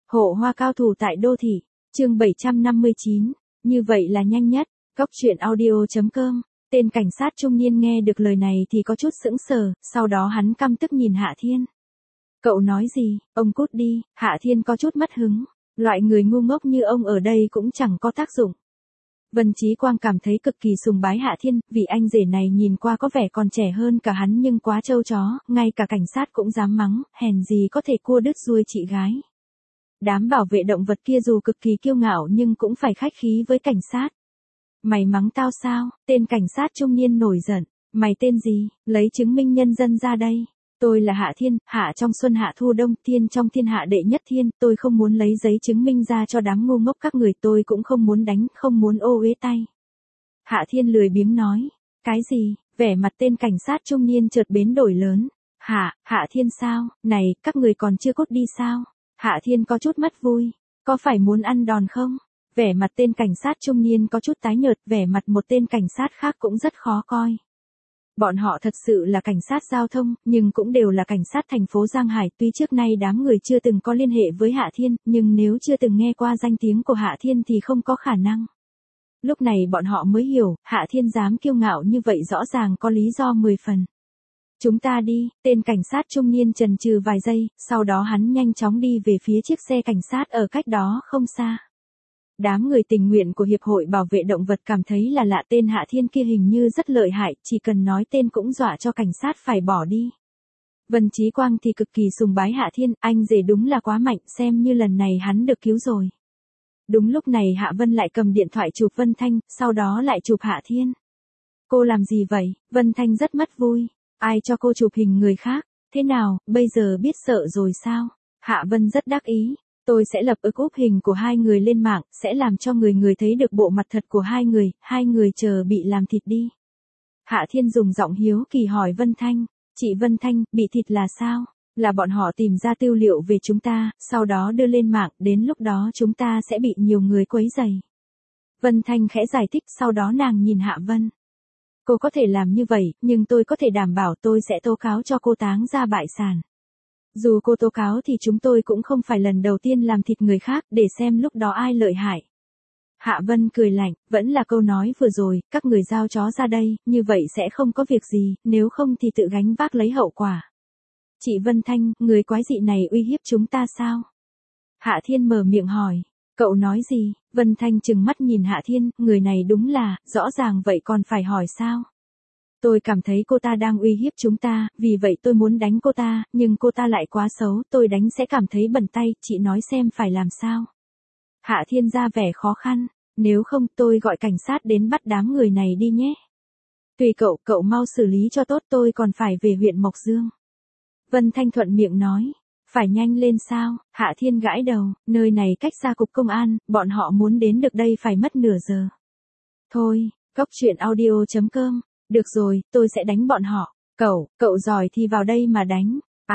Hộ hoa cao thủ tại đô thị, chương 759, như vậy là nhanh nhất, Cóc truyện audio.com. Tên cảnh sát trung niên nghe được lời này thì có chút sững sờ, sau đó hắn căm tức nhìn Hạ Thiên. Cậu nói gì, ông cút đi, Hạ Thiên có chút mất hứng, loại người ngu ngốc như ông ở đây cũng chẳng có tác dụng. Vân Chí Quang cảm thấy cực kỳ sùng bái Hạ Thiên, vì anh rể này nhìn qua có vẻ còn trẻ hơn cả hắn nhưng quá trâu chó, ngay cả cảnh sát cũng dám mắng, hèn gì có thể cua đứt ruồi chị gái. Đám bảo vệ động vật kia dù cực kỳ kiêu ngạo nhưng cũng phải khách khí với cảnh sát. Mày mắng tao sao? Tên cảnh sát trung niên nổi giận. Mày tên gì? Lấy chứng minh nhân dân ra đây. Tôi là Hạ Thiên, hạ trong xuân hạ thu đông, thiên trong thiên hạ đệ nhất thiên, tôi không muốn lấy giấy chứng minh ra cho đám ngu ngốc các người, tôi cũng không muốn đánh, không muốn ô uế tay. Hạ Thiên lười biếng nói. Cái gì? Vẻ mặt tên cảnh sát trung niên chợt biến đổi lớn. Hạ Thiên sao? Này, các người còn chưa cốt đi sao? Hạ Thiên có chút mất vui. Có phải muốn ăn đòn không? Vẻ mặt tên cảnh sát trung niên có chút tái nhợt, vẻ mặt một tên cảnh sát khác cũng rất khó coi. Bọn họ thật sự là cảnh sát giao thông, nhưng cũng đều là cảnh sát thành phố Giang Hải, tuy trước nay đám người chưa từng có liên hệ với Hạ Thiên, nhưng nếu chưa từng nghe qua danh tiếng của Hạ Thiên thì không có khả năng. Lúc này bọn họ mới hiểu, Hạ Thiên dám kiêu ngạo như vậy rõ ràng có lý do 10 phần. Chúng ta đi, tên cảnh sát trung niên chần chừ vài giây, sau đó hắn nhanh chóng đi về phía chiếc xe cảnh sát ở cách đó không xa. Đám người tình nguyện của Hiệp hội Bảo vệ Động vật cảm thấy là lạ, tên Hạ Thiên kia hình như rất lợi hại, chỉ cần nói tên cũng dọa cho cảnh sát phải bỏ đi. Vân Chí Quang thì cực kỳ sùng bái Hạ Thiên, anh rể đúng là quá mạnh, xem như lần này hắn được cứu rồi. Đúng lúc này Hạ Vân lại cầm điện thoại chụp Vân Thanh, sau đó lại chụp Hạ Thiên. Cô làm gì vậy? Vân Thanh rất mất vui. Ai cho cô chụp hình người khác? Thế nào, bây giờ biết sợ rồi sao? Hạ Vân rất đắc ý. Tôi sẽ lập úp hình của hai người lên mạng, sẽ làm cho người thấy được bộ mặt thật của hai người chờ bị làm thịt đi. Hạ Thiên dùng giọng hiếu kỳ hỏi Vân Thanh, chị Vân Thanh, bị thịt là sao? Là bọn họ tìm ra tư liệu về chúng ta, sau đó đưa lên mạng, đến lúc đó chúng ta sẽ bị nhiều người quấy rầy. Vân Thanh khẽ giải thích, sau đó nàng nhìn Hạ Vân. Cô có thể làm như vậy, nhưng tôi có thể đảm bảo tôi sẽ tố cáo cho cô táng ra bại sản. Dù cô tố cáo thì chúng tôi cũng không phải lần đầu tiên làm thịt người khác, để xem lúc đó ai lợi hại. Hạ Vân cười lạnh, vẫn là câu nói vừa rồi, các người giao chó ra đây, như vậy sẽ không có việc gì, nếu không thì tự gánh vác lấy hậu quả. Chị Vân Thanh, người quái dị này uy hiếp chúng ta sao? Hạ Thiên mở miệng hỏi, cậu nói gì? Vân Thanh trừng mắt nhìn Hạ Thiên, người này đúng là, rõ ràng vậy còn phải hỏi sao? Tôi cảm thấy cô ta đang uy hiếp chúng ta, vì vậy tôi muốn đánh cô ta, nhưng cô ta lại quá xấu, tôi đánh sẽ cảm thấy bẩn tay, chị nói xem phải làm sao. Hạ Thiên ra vẻ khó khăn, nếu không tôi gọi cảnh sát đến bắt đám người này đi nhé. Tùy cậu mau xử lý cho tốt, tôi còn phải về huyện Mộc Dương. Vân Thanh thuận miệng nói, phải nhanh lên sao? Hạ Thiên gãi đầu, nơi này cách xa cục công an, bọn họ muốn đến được đây phải mất nửa giờ. Thôi, Cóc truyện audio.com. Được rồi, tôi sẽ đánh bọn họ. Cậu giỏi thì vào đây mà đánh.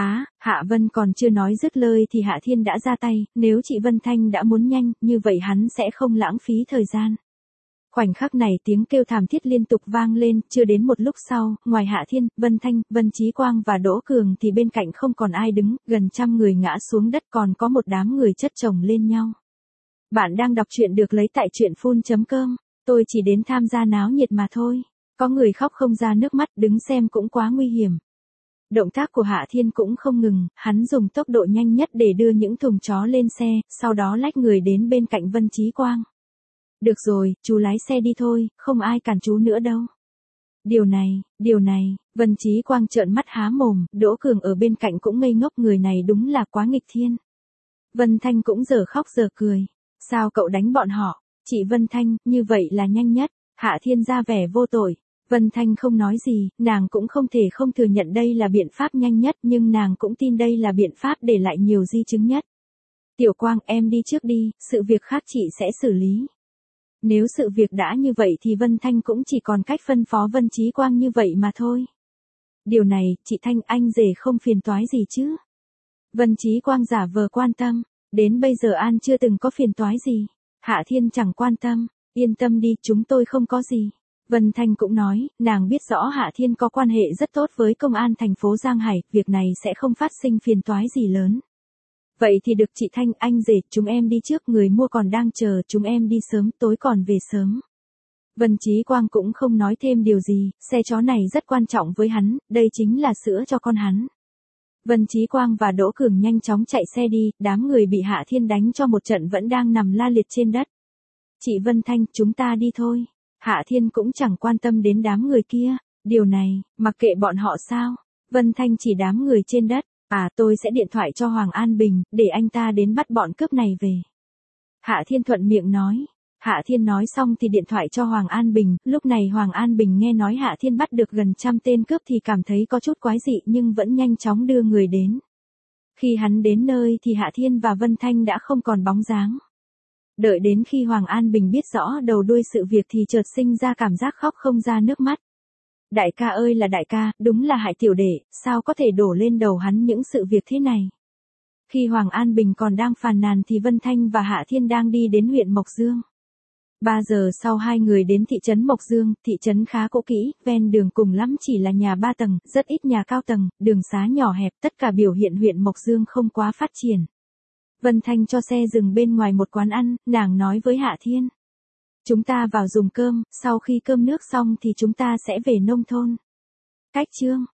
Hạ Vân còn chưa nói dứt lời thì Hạ Thiên đã ra tay, nếu chị Vân Thanh đã muốn nhanh, như vậy hắn sẽ không lãng phí thời gian. Khoảnh khắc này tiếng kêu thảm thiết liên tục vang lên, chưa đến một lúc sau, ngoài Hạ Thiên, Vân Thanh, Vân Chí Quang và Đỗ Cường thì bên cạnh không còn ai đứng, gần 100 người ngã xuống đất, còn có một đám người chất chồng lên nhau. Bạn đang đọc truyện được lấy tại truyện.com, tôi chỉ đến tham gia náo nhiệt mà thôi. Có người khóc không ra nước mắt, đứng xem cũng quá nguy hiểm. Động tác của Hạ Thiên cũng không ngừng, hắn dùng tốc độ nhanh nhất để đưa những thùng chó lên xe, sau đó lách người đến bên cạnh Vân Chí Quang. Được rồi, chú lái xe đi thôi, không ai cản chú nữa đâu. Điều này, Vân Chí Quang trợn mắt há mồm, Đỗ Cường ở bên cạnh cũng ngây ngốc, người này đúng là quá nghịch thiên. Vân Thanh cũng giờ khóc giờ cười. Sao cậu đánh bọn họ? Chị Vân Thanh, như vậy là nhanh nhất. Hạ Thiên ra vẻ vô tội. Vân Thanh không nói gì, nàng cũng không thể không thừa nhận đây là biện pháp nhanh nhất, nhưng nàng cũng tin đây là biện pháp để lại nhiều di chứng nhất. Tiểu Quang, em đi trước đi, sự việc khác chị sẽ xử lý. Nếu sự việc đã như vậy thì Vân Thanh cũng chỉ còn cách phân phó Vân Chí Quang như vậy mà thôi. Điều này, chị Thanh, anh rể không phiền toái gì chứ? Vân Chí Quang giả vờ quan tâm, đến bây giờ An chưa từng có phiền toái gì. Hạ Thiên chẳng quan tâm, yên tâm đi, chúng tôi không có gì. Vân Thanh cũng nói, nàng biết rõ Hạ Thiên có quan hệ rất tốt với công an thành phố Giang Hải, việc này sẽ không phát sinh phiền toái gì lớn. Vậy thì được chị Thanh, anh rể, chúng em đi trước, người mua còn đang chờ, chúng em đi sớm, tối còn về sớm. Vân Chí Quang cũng không nói thêm điều gì, xe chó này rất quan trọng với hắn, đây chính là sữa cho con hắn. Vân Chí Quang và Đỗ Cường nhanh chóng chạy xe đi, đám người bị Hạ Thiên đánh cho một trận vẫn đang nằm la liệt trên đất. Chị Vân Thanh, chúng ta đi thôi. Hạ Thiên cũng chẳng quan tâm đến đám người kia, điều này, mặc kệ bọn họ sao. Vân Thanh chỉ đám người trên đất, tôi sẽ điện thoại cho Hoàng An Bình, để anh ta đến bắt bọn cướp này về. Hạ Thiên thuận miệng nói. Hạ Thiên nói xong thì điện thoại cho Hoàng An Bình, lúc này Hoàng An Bình nghe nói Hạ Thiên bắt được gần 100 tên cướp thì cảm thấy có chút quái dị nhưng vẫn nhanh chóng đưa người đến. Khi hắn đến nơi thì Hạ Thiên và Vân Thanh đã không còn bóng dáng. Đợi đến khi Hoàng An Bình biết rõ đầu đuôi sự việc thì chợt sinh ra cảm giác khóc không ra nước mắt. Đại ca ơi là đại ca, đúng là hại tiểu đệ, sao có thể đổ lên đầu hắn những sự việc thế này. Khi Hoàng An Bình còn đang phàn nàn thì Vân Thanh và Hạ Thiên đang đi đến huyện Mộc Dương. 3 giờ sau hai người đến thị trấn Mộc Dương, thị trấn khá cũ kỹ, ven đường cùng lắm chỉ là nhà 3 tầng, rất ít nhà cao tầng, đường xá nhỏ hẹp, tất cả biểu hiện huyện Mộc Dương không quá phát triển. Vân Thanh cho xe dừng bên ngoài một quán ăn, nàng nói với Hạ Thiên. Chúng ta vào dùng cơm, sau khi cơm nước xong thì chúng ta sẽ về nông thôn. Cách chương